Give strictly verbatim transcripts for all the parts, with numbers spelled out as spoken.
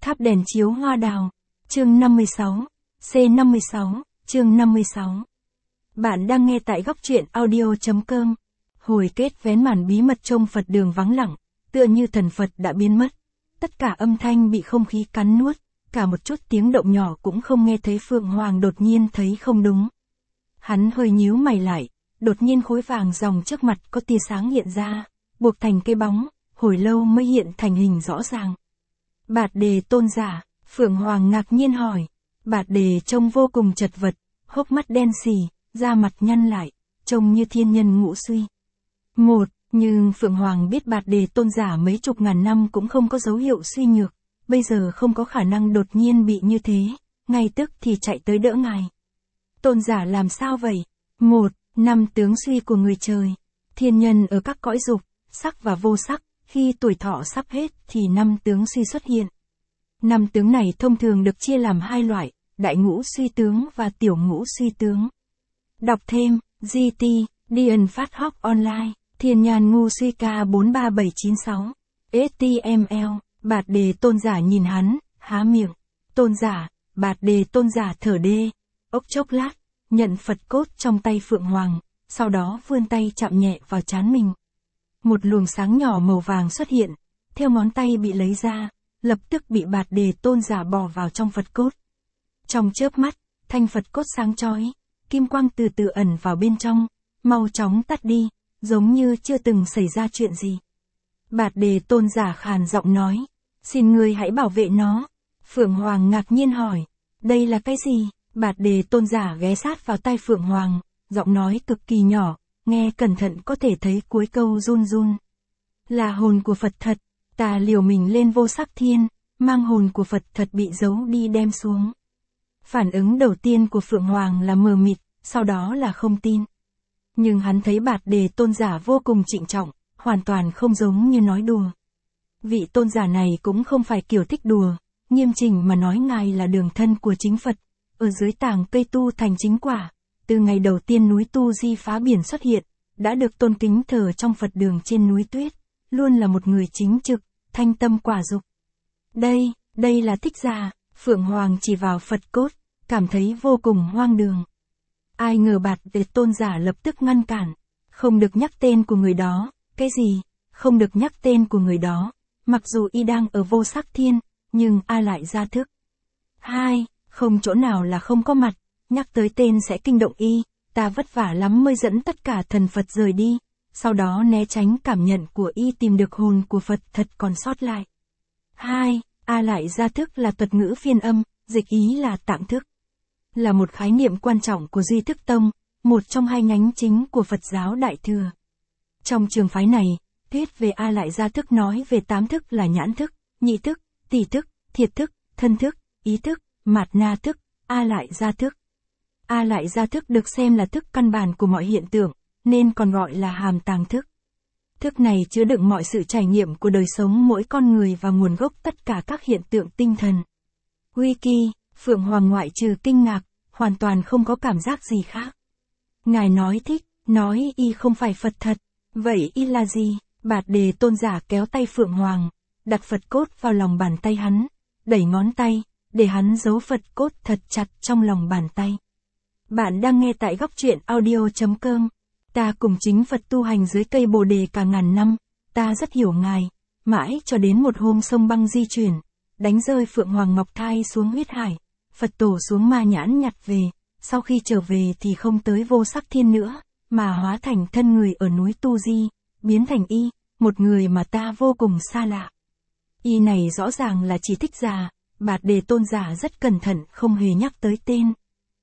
Tháp đèn chiếu hoa đào. Chương năm mươi sáu. C năm mươi sáu. Chương năm mươi sáu. Bạn đang nghe tại góc truyện audio chấm com. Hồi kết vén màn bí mật trong Phật đường vắng lặng, tựa như thần Phật đã biến mất. Tất cả âm thanh bị không khí cắn nuốt, cả một chút tiếng động nhỏ cũng không nghe thấy. Phượng Hoàng đột nhiên thấy không đúng. Hắn hơi nhíu mày lại, đột nhiên khối vàng ròng trước mặt có tia sáng hiện ra, buộc thành cái bóng, hồi lâu mới hiện thành hình rõ ràng. Bạt Đề tôn giả, Phượng Hoàng ngạc nhiên hỏi. Bạt Đề trông vô cùng chật vật, hốc mắt đen sì, da mặt nhăn lại, trông như thiên nhân ngũ suy. Một, nhưng Phượng Hoàng biết Bạt Đề tôn giả mấy chục ngàn năm cũng không có dấu hiệu suy nhược, bây giờ không có khả năng đột nhiên bị như thế, ngay tức thì chạy tới đỡ ngài. Tôn giả làm sao vậy? Một, năm tướng suy của người trời. Thiên nhân ở các cõi dục, sắc và vô sắc, khi tuổi thọ sắp hết thì năm tướng suy xuất hiện. Năm tướng này thông thường được chia làm hai loại, đại ngũ suy tướng và tiểu ngũ suy tướng. Đọc thêm, giê tê, Điền Phát Hóc Online, Thiên Nhàn Ngu Suy K bốn ba bảy chín sáu, ét tê em lờ, Bạt Đề tôn giả nhìn hắn, há miệng. Tôn giả, Bạt Đề tôn giả thở đê, ốc chốc lát, nhận Phật cốt trong tay Phượng Hoàng, sau đó vươn tay chạm nhẹ vào trán mình. Một luồng sáng nhỏ màu vàng xuất hiện, theo ngón tay bị lấy ra, lập tức bị Bạt Đề tôn giả bỏ vào trong Phật cốt. Trong chớp mắt, thanh Phật cốt sáng chói, kim quang từ từ ẩn vào bên trong, mau chóng tắt đi, giống như chưa từng xảy ra chuyện gì. Bạt Đề tôn giả khàn giọng nói, xin ngươi hãy bảo vệ nó. Phượng Hoàng ngạc nhiên hỏi, đây là cái gì? Bạt Đề tôn giả ghé sát vào tai Phượng Hoàng, giọng nói cực kỳ nhỏ, nghe cẩn thận có thể thấy cuối câu run run. Là hồn của Phật thật, ta liều mình lên vô sắc thiên, mang hồn của Phật thật bị giấu đi đem xuống. Phản ứng đầu tiên của Phượng Hoàng là mờ mịt, sau đó là không tin. Nhưng hắn thấy Bạt Đề tôn giả vô cùng trịnh trọng, hoàn toàn không giống như nói đùa. Vị tôn giả này cũng không phải kiểu thích đùa, nghiêm chỉnh mà nói ngài là đường thân của chính Phật, ở dưới tàng cây tu thành chính quả. Từ ngày đầu tiên núi Tu Di phá biển xuất hiện, đã được tôn kính thờ trong Phật đường trên núi tuyết, luôn là một người chính trực, thanh tâm quả dục. Đây, đây là Thích Giả. Phượng Hoàng chỉ vào Phật cốt, cảm thấy vô cùng hoang đường. Ai ngờ Bạt Đề tôn giả lập tức ngăn cản, không được nhắc tên của người đó. Cái gì? Không được nhắc tên của người đó, mặc dù y đang ở vô sắc thiên, nhưng A lại ra thức. Hai, không chỗ nào là không có mặt, nhắc tới tên sẽ kinh động y, ta vất vả lắm mới dẫn tất cả thần Phật rời đi, sau đó né tránh cảm nhận của y tìm được hồn của Phật thật còn sót lại. Hai, A lại ra thức là thuật ngữ phiên âm, dịch ý là tạng thức. Là một khái niệm quan trọng của Duy Thức Tông, một trong hai nhánh chính của Phật giáo Đại Thừa. Trong trường phái này, thuyết về A lại gia thức nói về tám thức là nhãn thức, nhị thức, tỷ thức, thiệt thức, thân thức, ý thức, mạt na thức, A lại gia thức. A lại gia thức được xem là thức căn bản của mọi hiện tượng, nên còn gọi là hàm tàng thức. Thức này chứa đựng mọi sự trải nghiệm của đời sống mỗi con người và nguồn gốc tất cả các hiện tượng tinh thần. Wiki, Phượng Hoàng ngoại trừ kinh ngạc, hoàn toàn không có cảm giác gì khác. Ngài nói thích, nói y không phải Phật thật. Vậy y là gì? Bạt Đề tôn giả kéo tay Phượng Hoàng, đặt Phật cốt vào lòng bàn tay hắn, đẩy ngón tay, để hắn giấu Phật cốt thật chặt trong lòng bàn tay. Bạn đang nghe tại góc truyện audio chấm com. Ta cùng chính Phật tu hành dưới cây Bồ Đề cả ngàn năm, ta rất hiểu ngài, mãi cho đến một hôm sông băng di chuyển, đánh rơi Phượng Hoàng Ngọc Thai xuống huyết hải, Phật tổ xuống Ma Nhãn nhặt về, sau khi trở về thì không tới vô sắc thiên nữa, mà hóa thành thân người ở núi Tu Di, biến thành y, một người mà ta vô cùng xa lạ. Y này rõ ràng là chỉ Thích Giả, Bạt Đề tôn giả rất cẩn thận không hề nhắc tới tên.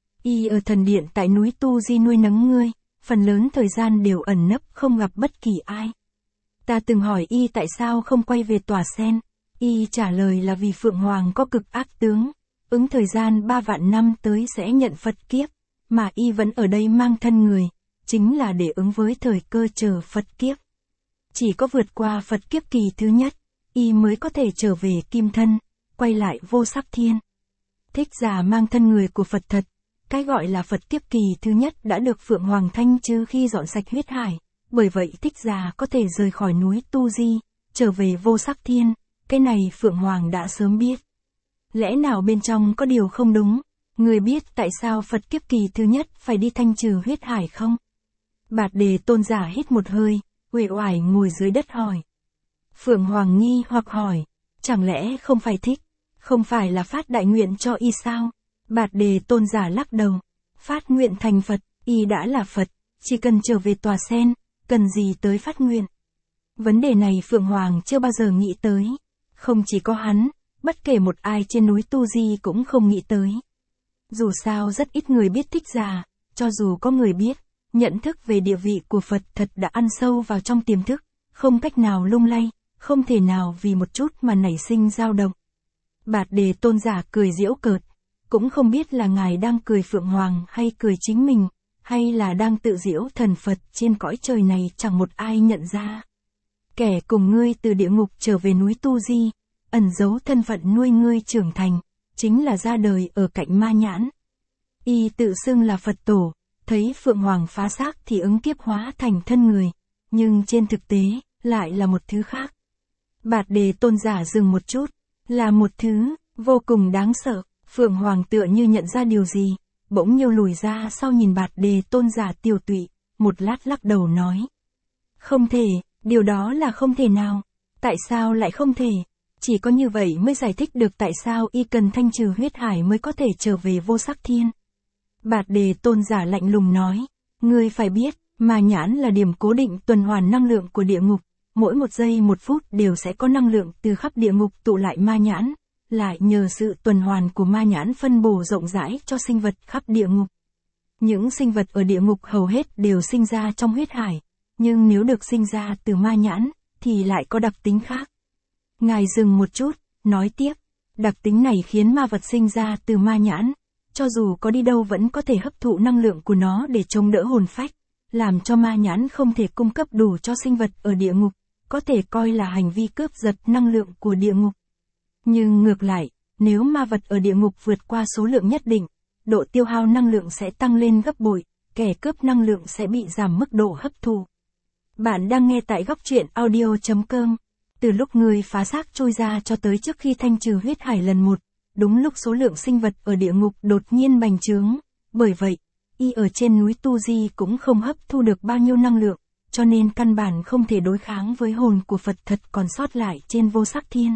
Y ở thần điện tại núi Tu Di nuôi nấng ngươi, phần lớn thời gian đều ẩn nấp không gặp bất kỳ ai. Ta từng hỏi y tại sao không quay về Tòa Sen, y trả lời là vì Phượng Hoàng có cực ác tướng, ứng thời gian ba vạn năm tới sẽ nhận Phật kiếp, mà y vẫn ở đây mang thân người, chính là để ứng với thời cơ chờ Phật kiếp. Chỉ có vượt qua Phật kiếp kỳ thứ nhất, y mới có thể trở về kim thân, quay lại vô sắc thiên. Thích Giả mang thân người của Phật thật, cái gọi là Phật kiếp kỳ thứ nhất đã được Phượng Hoàng thanh trừ khi dọn sạch huyết hải, bởi vậy Thích Giả có thể rời khỏi núi Tu Di, trở về vô sắc thiên, cái này Phượng Hoàng đã sớm biết. Lẽ nào bên trong có điều không đúng? Ngươi biết tại sao Phật kiếp kỳ thứ nhất phải đi thanh trừ huyết hải không? Bạt Đề Tôn giả hít một hơi, uể oải ngồi dưới đất hỏi. Phượng Hoàng nghi hoặc hỏi, chẳng lẽ không phải thích, không phải là phát đại nguyện cho y sao? Bạt Đề Tôn giả lắc đầu, phát nguyện thành Phật, y đã là Phật, chỉ cần trở về tòa sen, cần gì tới phát nguyện? Vấn đề này Phượng Hoàng chưa bao giờ nghĩ tới, không chỉ có hắn, bất kể một ai trên núi Tu Di cũng không nghĩ tới. Dù sao rất ít người biết Thích Giả, cho dù có người biết, nhận thức về địa vị của Phật thật đã ăn sâu vào trong tiềm thức, không cách nào lung lay, không thể nào vì một chút mà nảy sinh dao động. Bạt Đề Tôn giả cười giễu cợt, cũng không biết là ngài đang cười Phượng Hoàng hay cười chính mình, hay là đang tự giễu thần Phật trên cõi trời này chẳng một ai nhận ra. Kẻ cùng ngươi từ địa ngục trở về núi Tu Di, ẩn giấu thân phận nuôi ngươi trưởng thành, chính là ra đời ở cạnh Ma Nhãn. Y tự xưng là Phật tổ, thấy Phượng Hoàng phá xác thì ứng kiếp hóa thành thân người, nhưng trên thực tế, lại là một thứ khác. Bạt Đề Tôn giả dừng một chút, là một thứ, vô cùng đáng sợ. Phượng Hoàng tựa như nhận ra điều gì, bỗng nhiêu lùi ra sau nhìn Bạt Đề Tôn giả tiều tụy, một lát lắc đầu nói. Không thể, điều đó là không thể nào. Tại sao lại không thể? Chỉ có như vậy mới giải thích được tại sao y cần thanh trừ huyết hải mới có thể trở về vô sắc thiên. Bạt Đề Tôn giả lạnh lùng nói, ngươi phải biết, Ma Nhãn là điểm cố định tuần hoàn năng lượng của địa ngục, mỗi một giây một phút đều sẽ có năng lượng từ khắp địa ngục tụ lại Ma Nhãn, lại nhờ sự tuần hoàn của Ma Nhãn phân bổ rộng rãi cho sinh vật khắp địa ngục. Những sinh vật ở địa ngục hầu hết đều sinh ra trong huyết hải, nhưng nếu được sinh ra từ Ma Nhãn, thì lại có đặc tính khác. Ngài dừng một chút, nói tiếp, đặc tính này khiến ma vật sinh ra từ Ma Nhãn, cho dù có đi đâu vẫn có thể hấp thụ năng lượng của nó để chống đỡ hồn phách, làm cho Ma Nhãn không thể cung cấp đủ cho sinh vật ở địa ngục, có thể coi là hành vi cướp giật năng lượng của địa ngục. Nhưng ngược lại, nếu ma vật ở địa ngục vượt qua số lượng nhất định, độ tiêu hao năng lượng sẽ tăng lên gấp bội, kẻ cướp năng lượng sẽ bị giảm mức độ hấp thụ. Bạn đang nghe tại góc truyện audio chấm com. Từ lúc người phá xác trôi ra cho tới trước khi thanh trừ huyết hải lần một, đúng lúc số lượng sinh vật ở địa ngục đột nhiên bành trướng, bởi vậy, y ở trên núi Tu Di cũng không hấp thu được bao nhiêu năng lượng, cho nên căn bản không thể đối kháng với hồn của Phật thật còn sót lại trên vô sắc thiên.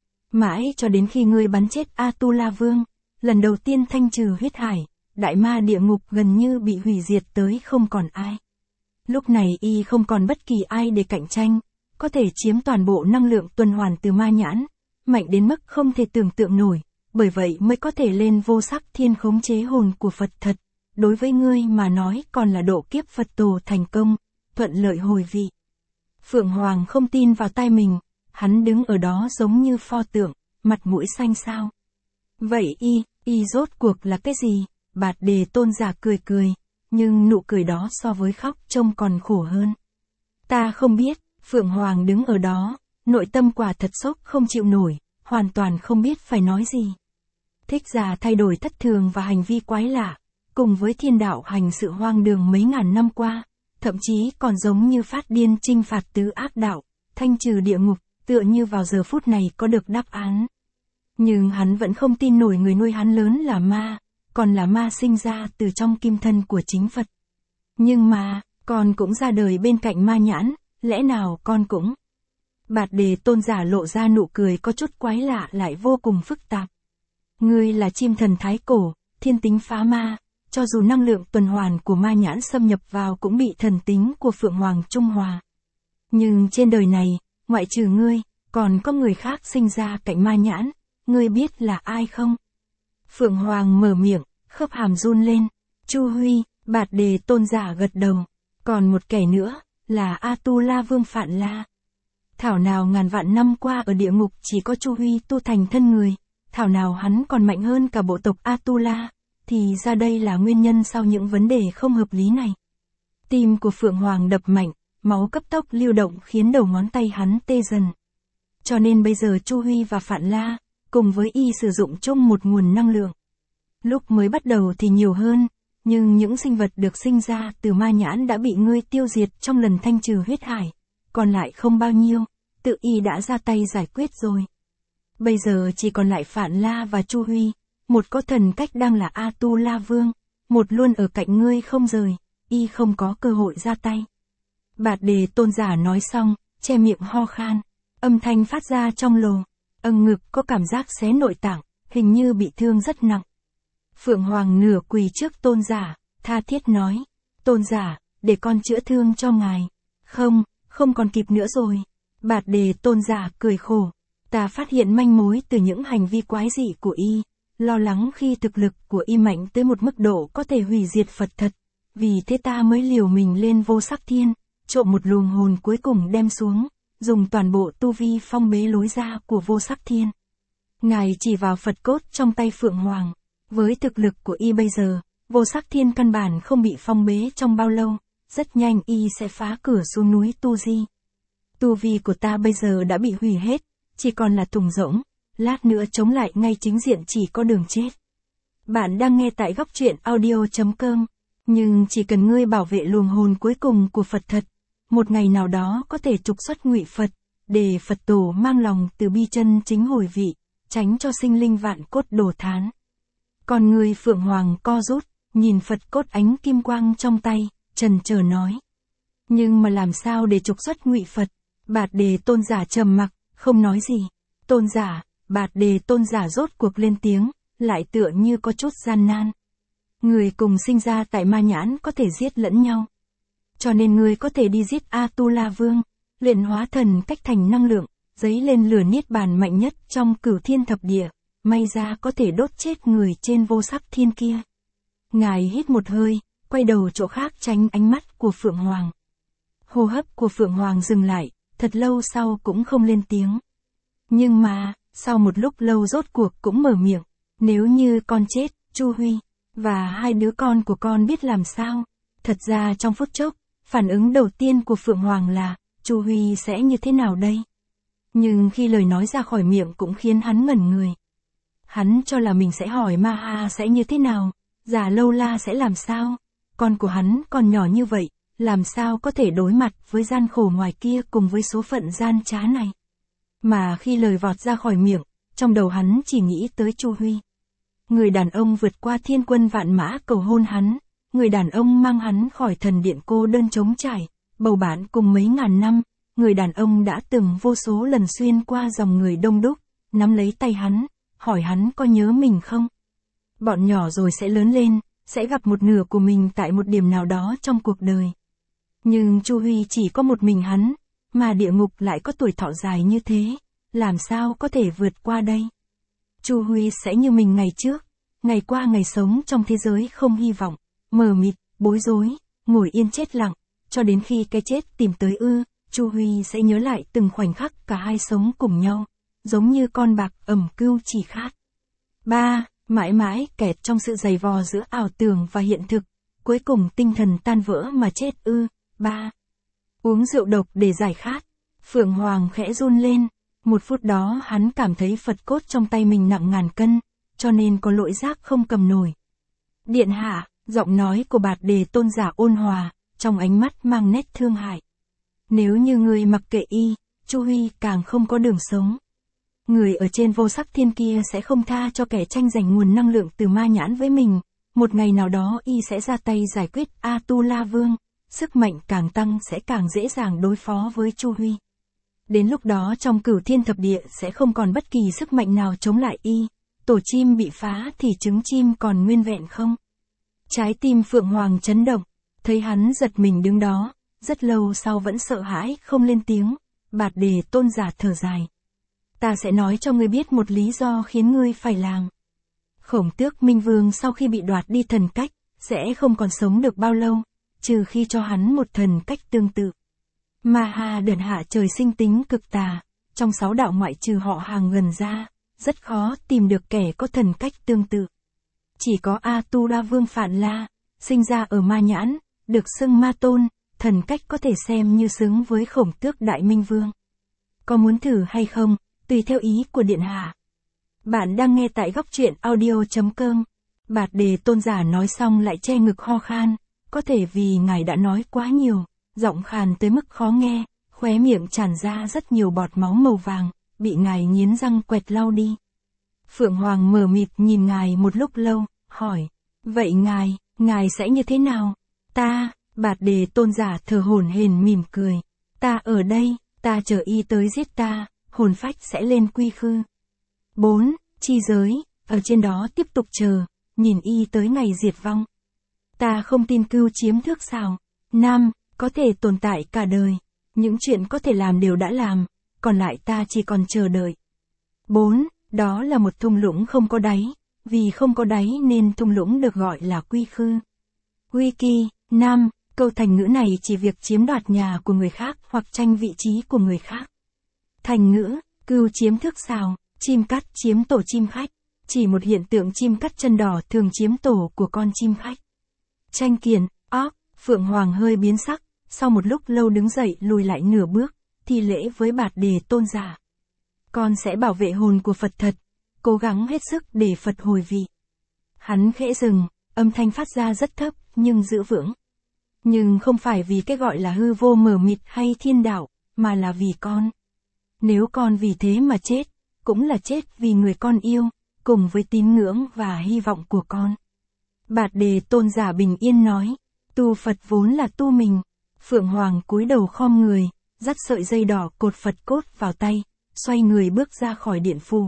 Mãi cho đến khi ngươi bắn chết A-tu-la Vương, lần đầu tiên thanh trừ huyết hải, đại ma địa ngục gần như bị hủy diệt tới không còn ai. Lúc này y không còn bất kỳ ai để cạnh tranh, có thể chiếm toàn bộ năng lượng tuần hoàn từ Ma Nhãn, mạnh đến mức không thể tưởng tượng nổi, bởi vậy mới có thể lên vô sắc thiên khống chế hồn của Phật thật. Đối với ngươi mà nói còn là độ kiếp Phật tổ thành công, thuận lợi hồi vị. Phượng Hoàng không tin vào tai mình, hắn đứng ở đó giống như pho tượng, mặt mũi xanh xao. Vậy y, y rốt cuộc là cái gì? Bạt Đề Tôn giả cười cười, nhưng nụ cười đó so với khóc trông còn khổ hơn. Ta không biết, Phượng Hoàng đứng ở đó, nội tâm quả thật sốc không chịu nổi, hoàn toàn không biết phải nói gì. Thích Giả thay đổi thất thường và hành vi quái lạ, cùng với thiên đạo hành sự hoang đường mấy ngàn năm qua, thậm chí còn giống như phát điên chinh phạt tứ ác đạo, thanh trừ địa ngục, tựa như vào giờ phút này có được đáp án. Nhưng hắn vẫn không tin nổi người nuôi hắn lớn là ma, còn là ma sinh ra từ trong kim thân của chính Phật. Nhưng mà, con cũng ra đời bên cạnh Ma Nhãn, lẽ nào con cũng? Bạt Đề Tôn giả lộ ra nụ cười có chút quái lạ lại vô cùng phức tạp. Ngươi là chim thần thái cổ, thiên tính phá ma, cho dù năng lượng tuần hoàn của Ma Nhãn xâm nhập vào cũng bị thần tính của Phượng Hoàng trung hòa. Nhưng trên đời này, ngoại trừ ngươi, còn có người khác sinh ra cạnh Ma Nhãn, ngươi biết là ai không? Phượng Hoàng mở miệng, khớp hàm run lên. Chu Huy, Bạt Đề Tôn giả gật đầu. Còn một kẻ nữa, là A-tu-la Vương Phạn La. Thảo nào ngàn vạn năm qua ở địa ngục chỉ có Chu Huy tu thành thân người, thảo nào hắn còn mạnh hơn cả bộ tộc A-tu-la, thì ra đây là nguyên nhân sau những vấn đề không hợp lý này. Tim của Phượng Hoàng đập mạnh, máu cấp tốc lưu động khiến đầu ngón tay hắn tê dần. Cho nên bây giờ Chu Huy và Phạn La, cùng với y sử dụng chung một nguồn năng lượng. Lúc mới bắt đầu thì nhiều hơn, nhưng những sinh vật được sinh ra từ Ma Nhãn đã bị ngươi tiêu diệt trong lần thanh trừ huyết hải, còn lại không bao nhiêu, tự y đã ra tay giải quyết rồi. Bây giờ chỉ còn lại Phạn La và Chu Huy, một có thần cách đang là A Tu La Vương, một luôn ở cạnh ngươi không rời, y không có cơ hội ra tay. Bạt Đề Tôn giả nói xong, che miệng ho khan, âm thanh phát ra trong lồ, âng ngực có cảm giác xé nội tạng, hình như bị thương rất nặng. Phượng Hoàng nửa quỳ trước Tôn giả, tha thiết nói, Tôn giả, để con chữa thương cho ngài. Không, không còn kịp nữa rồi. Bạt Đề Tôn giả cười khổ, ta phát hiện manh mối từ những hành vi quái dị của y, lo lắng khi thực lực của y mạnh tới một mức độ có thể hủy diệt Phật thật, vì thế ta mới liều mình lên Vô Sắc Thiên, trộm một luồng hồn cuối cùng đem xuống, dùng toàn bộ tu vi phong bế lối ra của Vô Sắc Thiên. Ngài chỉ vào Phật cốt trong tay Phượng Hoàng, với thực lực của y bây giờ, Vô Sắc Thiên căn bản không bị phong bế trong bao lâu, rất nhanh y sẽ phá cửa xuống núi Tu Di. Tu vi của ta bây giờ đã bị hủy hết, chỉ còn là thùng rỗng, lát nữa chống lại ngay chính diện chỉ có đường chết. Bạn đang nghe tại góc truyện audio chấm com, nhưng chỉ cần ngươi bảo vệ luồng hồn cuối cùng của Phật thật, một ngày nào đó có thể trục xuất Ngụy Phật, để Phật tổ mang lòng từ bi chân chính hồi vị, tránh cho sinh linh vạn cốt đổ thán. Còn người Phượng Hoàng co rút, nhìn Phật cốt ánh kim quang trong tay, trần chờ nói. Nhưng mà làm sao để trục xuất Ngụy Phật? Bạt Đề Tôn giả trầm mặc, không nói gì. Tôn giả, Bạt Đề Tôn giả rốt cuộc lên tiếng, lại tựa như có chút gian nan. Người cùng sinh ra tại Ma Nhãn có thể giết lẫn nhau. Cho nên người có thể đi giết A Tu La Vương, luyện hóa thần cách thành năng lượng, dấy lên lửa niết bàn mạnh nhất trong cửu thiên thập địa, may ra có thể đốt chết người trên Vô Sắc Thiên kia. Ngài hít một hơi, quay đầu chỗ khác tránh ánh mắt của Phượng Hoàng. Hô hấp của Phượng Hoàng dừng lại, thật lâu sau cũng không lên tiếng. Nhưng mà, sau một lúc lâu rốt cuộc cũng mở miệng, nếu như con chết, Chu Huy, và hai đứa con của con biết làm sao? Thật ra trong phút chốc, phản ứng đầu tiên của Phượng Hoàng là, Chu Huy sẽ như thế nào đây? Nhưng khi lời nói ra khỏi miệng cũng khiến hắn ngẩn người. Hắn cho là mình sẽ hỏi Ma Ha sẽ như thế nào, Già Lâu La sẽ làm sao? Con của hắn còn nhỏ như vậy, làm sao có thể đối mặt với gian khổ ngoài kia cùng với số phận gian trá này? Mà khi lời vọt ra khỏi miệng, trong đầu hắn chỉ nghĩ tới Chu Huy. Người đàn ông vượt qua thiên quân vạn mã cầu hôn hắn, người đàn ông mang hắn khỏi thần điện cô đơn trống trải, bầu bạn cùng mấy ngàn năm, người đàn ông đã từng vô số lần xuyên qua dòng người đông đúc, nắm lấy tay hắn, hỏi hắn có nhớ mình không? Bọn nhỏ rồi sẽ lớn lên, sẽ gặp một nửa của mình tại một điểm nào đó trong cuộc đời. Nhưng Chu Huy chỉ có một mình hắn, mà địa ngục lại có tuổi thọ dài như thế, làm sao có thể vượt qua đây? Chu Huy sẽ như mình ngày trước, ngày qua ngày sống trong thế giới không hy vọng, mờ mịt, bối rối, ngồi yên chết lặng, cho đến khi cái chết tìm tới ư, Chu Huy sẽ nhớ lại từng khoảnh khắc cả hai sống cùng nhau, giống như con bạc ẩm cưu chỉ khát. ba. Mãi mãi kẹt trong sự giày vò giữa ảo tưởng và hiện thực, cuối cùng tinh thần tan vỡ mà chết ư. ba. Uống rượu độc để giải khát. Phượng Hoàng khẽ run lên, một phút đó hắn cảm thấy Phật cốt trong tay mình nặng ngàn cân, cho nên có lỗi giác không cầm nổi. Điện hạ, giọng nói của Bạt Đề Tôn giả ôn hòa, trong ánh mắt mang nét thương hại. Nếu như người mặc kệ y, Chu Huy càng không có đường sống. Người ở trên Vô Sắc Thiên kia sẽ không tha cho kẻ tranh giành nguồn năng lượng từ Ma Nhãn với mình, một ngày nào đó y sẽ ra tay giải quyết A Tu La Vương, sức mạnh càng tăng sẽ càng dễ dàng đối phó với Chu Huy. Đến lúc đó trong cửu thiên thập địa sẽ không còn bất kỳ sức mạnh nào chống lại y, tổ chim bị phá thì trứng chim còn nguyên vẹn không? Trái tim Phượng Hoàng chấn động, thấy hắn giật mình đứng đó, rất lâu sau vẫn sợ hãi không lên tiếng. Bạt Đề Tôn giả thở dài. Ta sẽ nói cho ngươi biết một lý do khiến ngươi phải làm. Khổng Tước Minh Vương sau khi bị đoạt đi thần cách, sẽ không còn sống được bao lâu, trừ khi cho hắn một thần cách tương tự. Ma Ha Đần Hạ trời sinh tính cực tà, trong sáu đạo ngoại trừ họ Hàng gần ra, rất khó tìm được kẻ có thần cách tương tự. Chỉ có A Tu La Vương Phạn La, sinh ra ở Ma Nhãn, được xưng Ma Tôn, thần cách có thể xem như xứng với Khổng Tước Đại Minh Vương. Có muốn thử hay không, tùy theo ý của điện hạ. Bạn đang nghe tại góc truyện audio chấm com. Bạt Đề Tôn giả nói xong lại che ngực ho khan, có thể vì ngài đã nói quá nhiều, giọng khàn tới mức khó nghe, khóe miệng tràn ra rất nhiều bọt máu màu vàng, bị ngài nghiến răng quẹt lau đi. Phượng Hoàng mờ mịt nhìn ngài một lúc lâu, hỏi, vậy ngài, ngài sẽ như thế nào? Ta, Bạt Đề Tôn giả thở hổn hển mỉm cười, ta ở đây, ta chờ y tới giết ta, hồn phách sẽ lên quy khư. bốn. Chi giới, ở trên đó tiếp tục chờ, nhìn y tới ngày diệt vong. Ta không tin cưu chiếm thước xào. năm. Có thể tồn tại cả đời, những chuyện có thể làm đều đã làm, còn lại ta chỉ còn chờ đợi. bốn. Đó là một thung lũng không có đáy, vì không có đáy nên thung lũng được gọi là quy khư. Wiki. năm. Câu thành ngữ này chỉ việc chiếm đoạt nhà của người khác hoặc tranh vị trí của người khác. Thành ngữ, cưu chiếm thước xào, chim cắt chiếm tổ chim khách, chỉ một hiện tượng chim cắt chân đỏ thường chiếm tổ của con chim khách. Tranh kiền, óc, Phượng Hoàng hơi biến sắc, sau một lúc lâu đứng dậy lùi lại nửa bước, thi lễ với Bạt Đề Tôn giả. Con sẽ bảo vệ hồn của Phật thật, cố gắng hết sức để Phật hồi vị. Hắn khẽ dừng, âm thanh phát ra rất thấp, nhưng giữ vững. Nhưng không phải vì cái gọi là hư vô mờ mịt hay thiên đạo, mà là vì con. Nếu con vì thế mà chết, cũng là chết vì người con yêu, cùng với tín ngưỡng và hy vọng của con. Bạt Đề Tôn giả bình yên nói, tu Phật vốn là tu mình. Phượng Hoàng cúi đầu khom người, dắt sợi dây đỏ cột Phật cốt vào tay, xoay người bước ra khỏi điện phủ.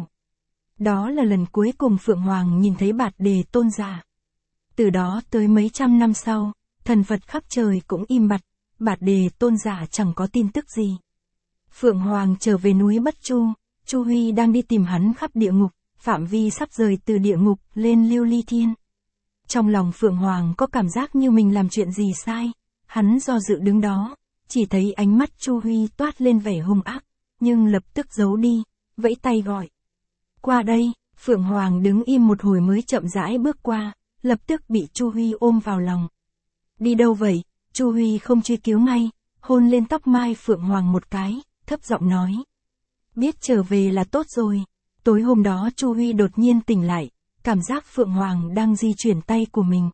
Đó là lần cuối cùng Phượng Hoàng nhìn thấy Bạt Đề Tôn giả. Từ đó tới mấy trăm năm sau, thần Phật khắp trời cũng im bặt, Bạt Đề Tôn giả chẳng có tin tức gì. Phượng Hoàng trở về núi Bất Chu, Chu Huy đang đi tìm hắn khắp địa ngục, phạm vi sắp rời từ địa ngục lên Lưu Ly Thiên. Trong lòng Phượng Hoàng có cảm giác như mình làm chuyện gì sai, hắn do dự đứng đó, chỉ thấy ánh mắt Chu Huy toát lên vẻ hung ác, nhưng lập tức giấu đi, vẫy tay gọi. Qua đây, Phượng Hoàng đứng im một hồi mới chậm rãi bước qua, lập tức bị Chu Huy ôm vào lòng. Đi đâu vậy? Chu Huy không truy cứu ngay, hôn lên tóc mai Phượng Hoàng một cái, thấp giọng nói. Biết trở về là tốt rồi. Tối hôm đó Chu Huy đột nhiên tỉnh lại, cảm giác Phượng Hoàng đang di chuyển tay của mình.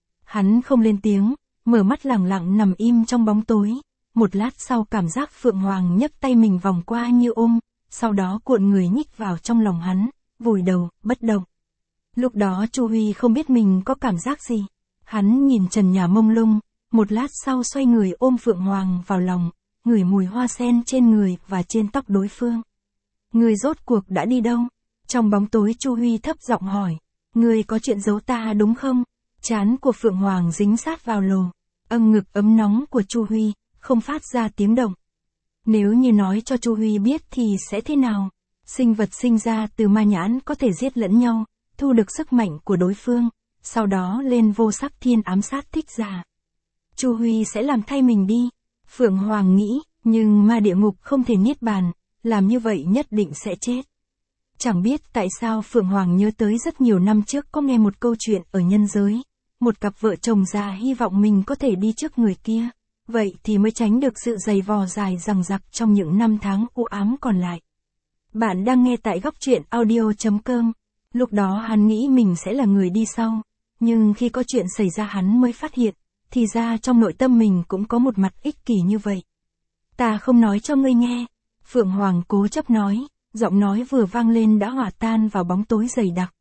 Hắn không lên tiếng, mở mắt lẳng lặng nằm im trong bóng tối. Một lát sau cảm giác Phượng Hoàng nhấc tay mình vòng qua như ôm, sau đó cuộn người nhích vào trong lòng hắn, vùi đầu, bất động. Lúc đó Chu Huy không biết mình có cảm giác gì. Hắn nhìn trần nhà mông lung, một lát sau xoay người ôm Phượng Hoàng vào lòng, ngửi mùi hoa sen trên người và trên tóc đối phương. Người rốt cuộc đã đi đâu? Trong bóng tối Chu Huy thấp giọng hỏi. Người có chuyện giấu ta đúng không? Trán của Phượng Hoàng dính sát vào lồ. Âng ngực ấm nóng của Chu Huy, không phát ra tiếng động. Nếu như nói cho Chu Huy biết thì sẽ thế nào? Sinh vật sinh ra từ ma nhãn có thể giết lẫn nhau, thu được sức mạnh của đối phương, sau đó lên vô sắc thiên ám sát thích giả. Chu Huy sẽ làm thay mình đi. Phượng Hoàng nghĩ, nhưng ma địa ngục không thể niết bàn, làm như vậy nhất định sẽ chết. Chẳng biết tại sao Phượng Hoàng nhớ tới rất nhiều năm trước có nghe một câu chuyện ở nhân giới. Một cặp vợ chồng già hy vọng mình có thể đi trước người kia. Vậy thì mới tránh được sự dày vò dài dằng dặc trong những năm tháng u ám còn lại. Bạn đang nghe tại góc truyện audio chấm com. Lúc đó hắn nghĩ mình sẽ là người đi sau. Nhưng khi có chuyện xảy ra hắn mới phát hiện, thì ra trong nội tâm mình cũng có một mặt ích kỷ như vậy. Ta không nói cho ngươi nghe. Phượng Hoàng cố chấp nói, giọng nói vừa vang lên đã hòa tan vào bóng tối dày đặc.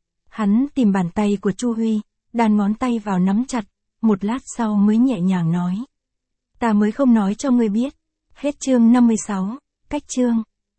Hắn tìm bàn tay của Chu Huy, đan ngón tay vào nắm chặt, một lát sau mới nhẹ nhàng nói. Ta mới không nói cho ngươi biết. Hết chương năm mươi sáu, cách chương.